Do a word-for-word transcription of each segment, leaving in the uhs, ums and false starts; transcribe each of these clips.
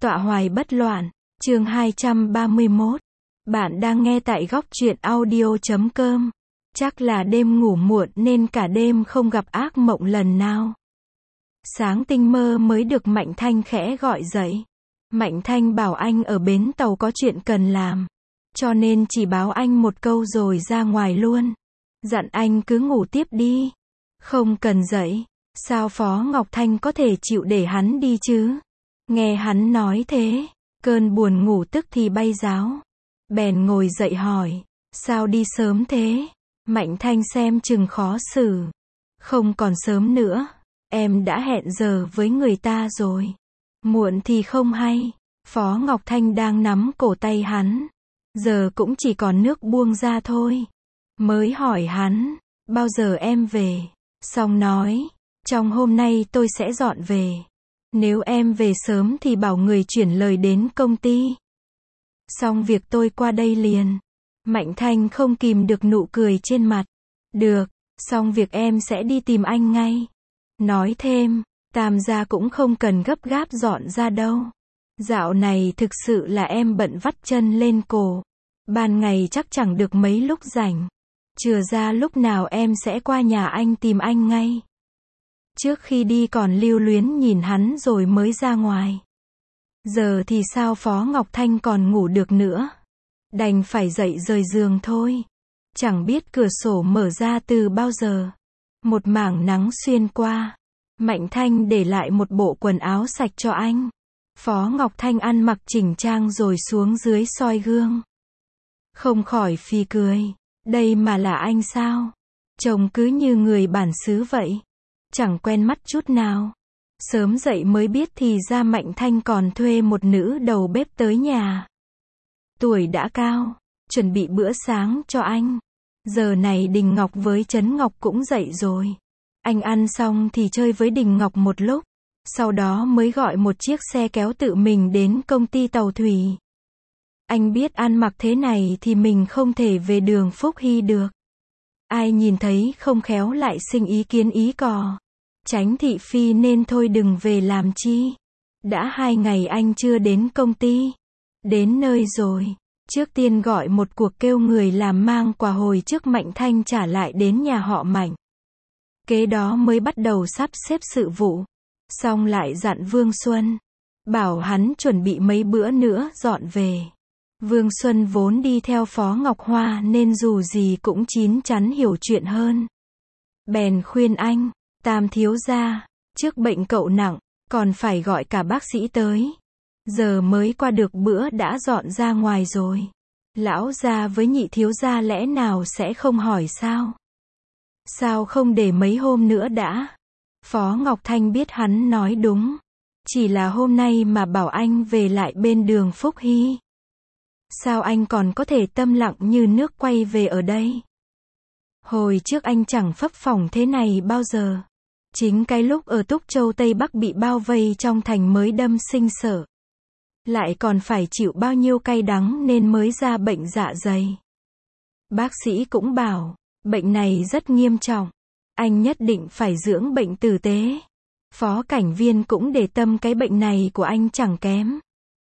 Tọa hoài bất loạn, chương hai trăm ba mươi mốt. Bạn đang nghe tại góc truyện audio chấm com. Chắc là đêm ngủ muộn nên cả đêm không gặp ác mộng lần nào. Sáng tinh mơ mới được Mạnh Thanh khẽ gọi dậy. Mạnh Thanh bảo anh ở bến tàu có chuyện cần làm. Cho nên chỉ báo anh một câu rồi ra ngoài luôn. Dặn anh cứ ngủ tiếp đi. Không cần dậy. Sao Phó Ngọc Thanh có thể chịu để hắn đi chứ? Nghe hắn nói thế, cơn buồn ngủ tức thì bay ráo. Bèn ngồi dậy hỏi, sao đi sớm thế? Mạnh Thanh xem chừng khó xử. Không còn sớm nữa, em đã hẹn giờ với người ta rồi. Muộn thì không hay. Phó Ngọc Thanh đang nắm cổ tay hắn. Giờ cũng chỉ còn nước buông ra thôi. Mới hỏi hắn, bao giờ em về? Xong nói, trong hôm nay tôi sẽ dọn về. Nếu em về sớm thì bảo người chuyển lời đến công ty. Xong việc tôi qua đây liền. Mạnh Thanh không kìm được nụ cười trên mặt. Được, xong việc em sẽ đi tìm anh ngay. Nói thêm, Tam gia cũng không cần gấp gáp dọn ra đâu. Dạo này thực sự là em bận vắt chân lên cổ. Ban ngày chắc chẳng được mấy lúc rảnh. Chừa ra lúc nào em sẽ qua nhà anh tìm anh ngay. Trước khi đi còn lưu luyến nhìn hắn rồi mới ra ngoài. Giờ thì sao Phó Ngọc Thanh còn ngủ được nữa. Đành phải dậy rời giường thôi. Chẳng biết cửa sổ mở ra từ bao giờ. Một mảng nắng xuyên qua. Mạnh Thanh để lại một bộ quần áo sạch cho anh. Phó Ngọc Thanh ăn mặc chỉnh trang rồi xuống dưới soi gương. Không khỏi phì cười. Đây mà là anh sao? Trông cứ như người bản xứ vậy. Chẳng quen mắt chút nào. Sớm dậy mới biết thì ra Mạnh Thanh còn thuê một nữ đầu bếp tới nhà. Tuổi đã cao, chuẩn bị bữa sáng cho anh. Giờ này Đình Ngọc với Trấn Ngọc cũng dậy rồi. Anh ăn xong thì chơi với Đình Ngọc một lúc. Sau đó mới gọi một chiếc xe kéo tự mình đến công ty tàu thủy. Anh biết ăn mặc thế này thì mình không thể về đường Phúc Hy được. Ai nhìn thấy không khéo lại sinh ý kiến ý cò. Tránh thị phi nên thôi đừng về làm chi. Đã hai ngày anh chưa đến công ty. Đến nơi rồi. Trước tiên gọi một cuộc kêu người làm mang quà hồi trước Mạnh Thanh trả lại đến nhà họ Mạnh. Kế đó mới bắt đầu sắp xếp sự vụ. Xong lại dặn Vương Xuân. Bảo hắn chuẩn bị mấy bữa nữa dọn về. Vương Xuân vốn đi theo Phó Ngọc Hoa nên dù gì cũng chín chắn hiểu chuyện hơn. Bèn khuyên anh, Tam thiếu gia, trước bệnh cậu nặng, còn phải gọi cả bác sĩ tới. Giờ mới qua được bữa đã dọn ra ngoài rồi. Lão gia với nhị thiếu gia lẽ nào sẽ không hỏi sao? Sao không để mấy hôm nữa đã? Phó Ngọc Thanh biết hắn nói đúng. Chỉ là hôm nay mà bảo anh về lại bên đường Phúc Hy. Sao anh còn có thể tâm lặng như nước quay về ở đây? Hồi trước anh chẳng phấp phỏng thế này bao giờ. Chính cái lúc ở Túc Châu Tây Bắc bị bao vây trong thành mới đâm sinh sở. Lại còn phải chịu bao nhiêu cay đắng nên mới ra bệnh dạ dày. Bác sĩ cũng bảo, bệnh này rất nghiêm trọng. Anh nhất định phải dưỡng bệnh tử tế. Phó Cảnh Viên cũng để tâm cái bệnh này của anh chẳng kém.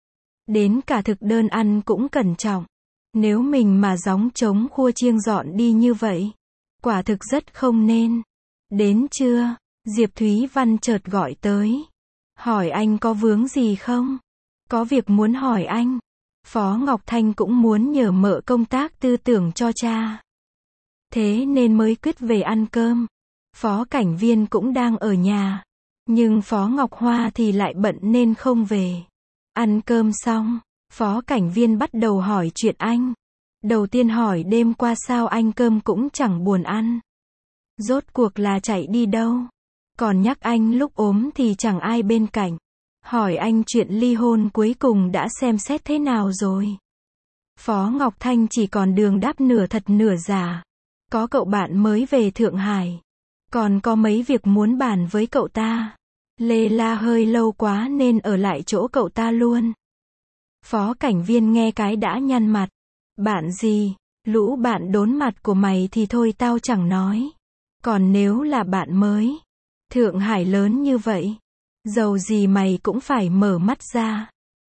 Đến cả thực đơn ăn cũng cẩn trọng. Nếu mình mà gióng trống khua chiêng dọn đi như vậy, quả thực rất không nên. Đến trưa, Diệp Thúy Văn chợt gọi tới. Hỏi anh có vướng gì không? Có việc muốn hỏi anh. Phó Ngọc Thanh cũng muốn nhờ mợ công tác tư tưởng cho cha. Thế nên mới quyết về ăn cơm. Phó Cảnh Viên cũng đang ở nhà. Nhưng Phó Ngọc Hoa thì lại bận nên không về. Ăn cơm xong, Phó Cảnh Viên bắt đầu hỏi chuyện anh. Đầu tiên hỏi đêm qua sao anh cơm cũng chẳng buồn ăn. Rốt cuộc là chạy đi đâu. Còn nhắc anh lúc ốm thì chẳng ai bên cạnh. Hỏi anh chuyện ly hôn cuối cùng đã xem xét thế nào rồi. Phó Ngọc Thanh chỉ còn đường đáp nửa thật nửa giả. Có cậu bạn mới về Thượng Hải. Còn có mấy việc muốn bàn với cậu ta. Lê la hơi lâu quá nên ở lại chỗ cậu ta luôn. Phó Cảnh Viên nghe cái đã nhăn mặt. Bạn gì? Lũ bạn đốn mặt của mày thì thôi tao chẳng nói. Còn nếu là bạn mới, Thượng Hải lớn như vậy, dầu gì mày cũng phải mở mắt ra.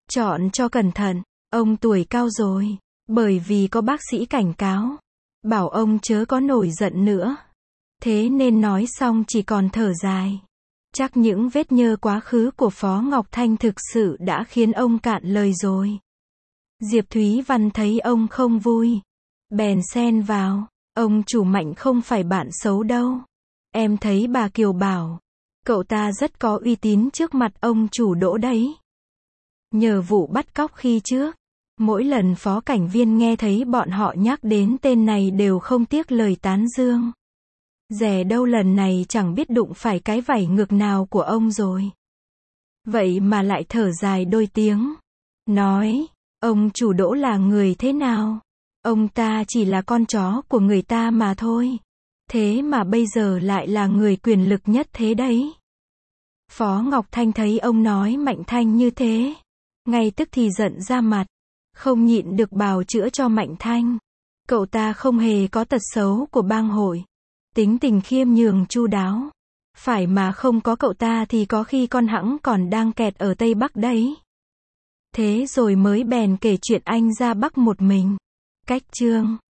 Chọn cho cẩn thận, ông tuổi cao rồi. Bởi vì có bác sĩ cảnh cáo, bảo ông chớ có nổi giận nữa. Thế nên nói xong chỉ còn thở dài. Chắc những vết nhơ quá khứ của Phó Ngọc Thanh thực sự đã khiến ông cạn lời rồi. Diệp Thúy Văn thấy ông không vui, bèn xen vào. Ông chủ Mạnh không phải bạn xấu đâu. Em thấy bà Kiều bảo, cậu ta rất có uy tín trước mặt ông chủ Đỗ đấy. Nhờ vụ bắt cóc khi trước, mỗi lần phó cảnh viên nghe thấy bọn họ nhắc đến tên này đều không tiếc lời tán dương. Dè đâu lần này chẳng biết đụng phải cái vảy ngược nào của ông rồi. Vậy mà lại thở dài đôi tiếng. Nói, ông chủ Đỗ là người thế nào? Ông ta chỉ là con chó của người ta mà thôi. Thế mà bây giờ lại là người quyền lực nhất thế đấy. Phó Ngọc Thanh thấy ông nói Mạnh Thanh như thế, ngay tức thì giận ra mặt. Không nhịn được bào chữa cho Mạnh Thanh. Cậu ta không hề có tật xấu của bang hội. Tính tình khiêm nhường chu đáo. Phải mà không có cậu ta thì có khi con hẵng còn đang kẹt ở Tây Bắc đấy. Thế rồi mới bèn kể chuyện anh ra Bắc một mình. Cách chương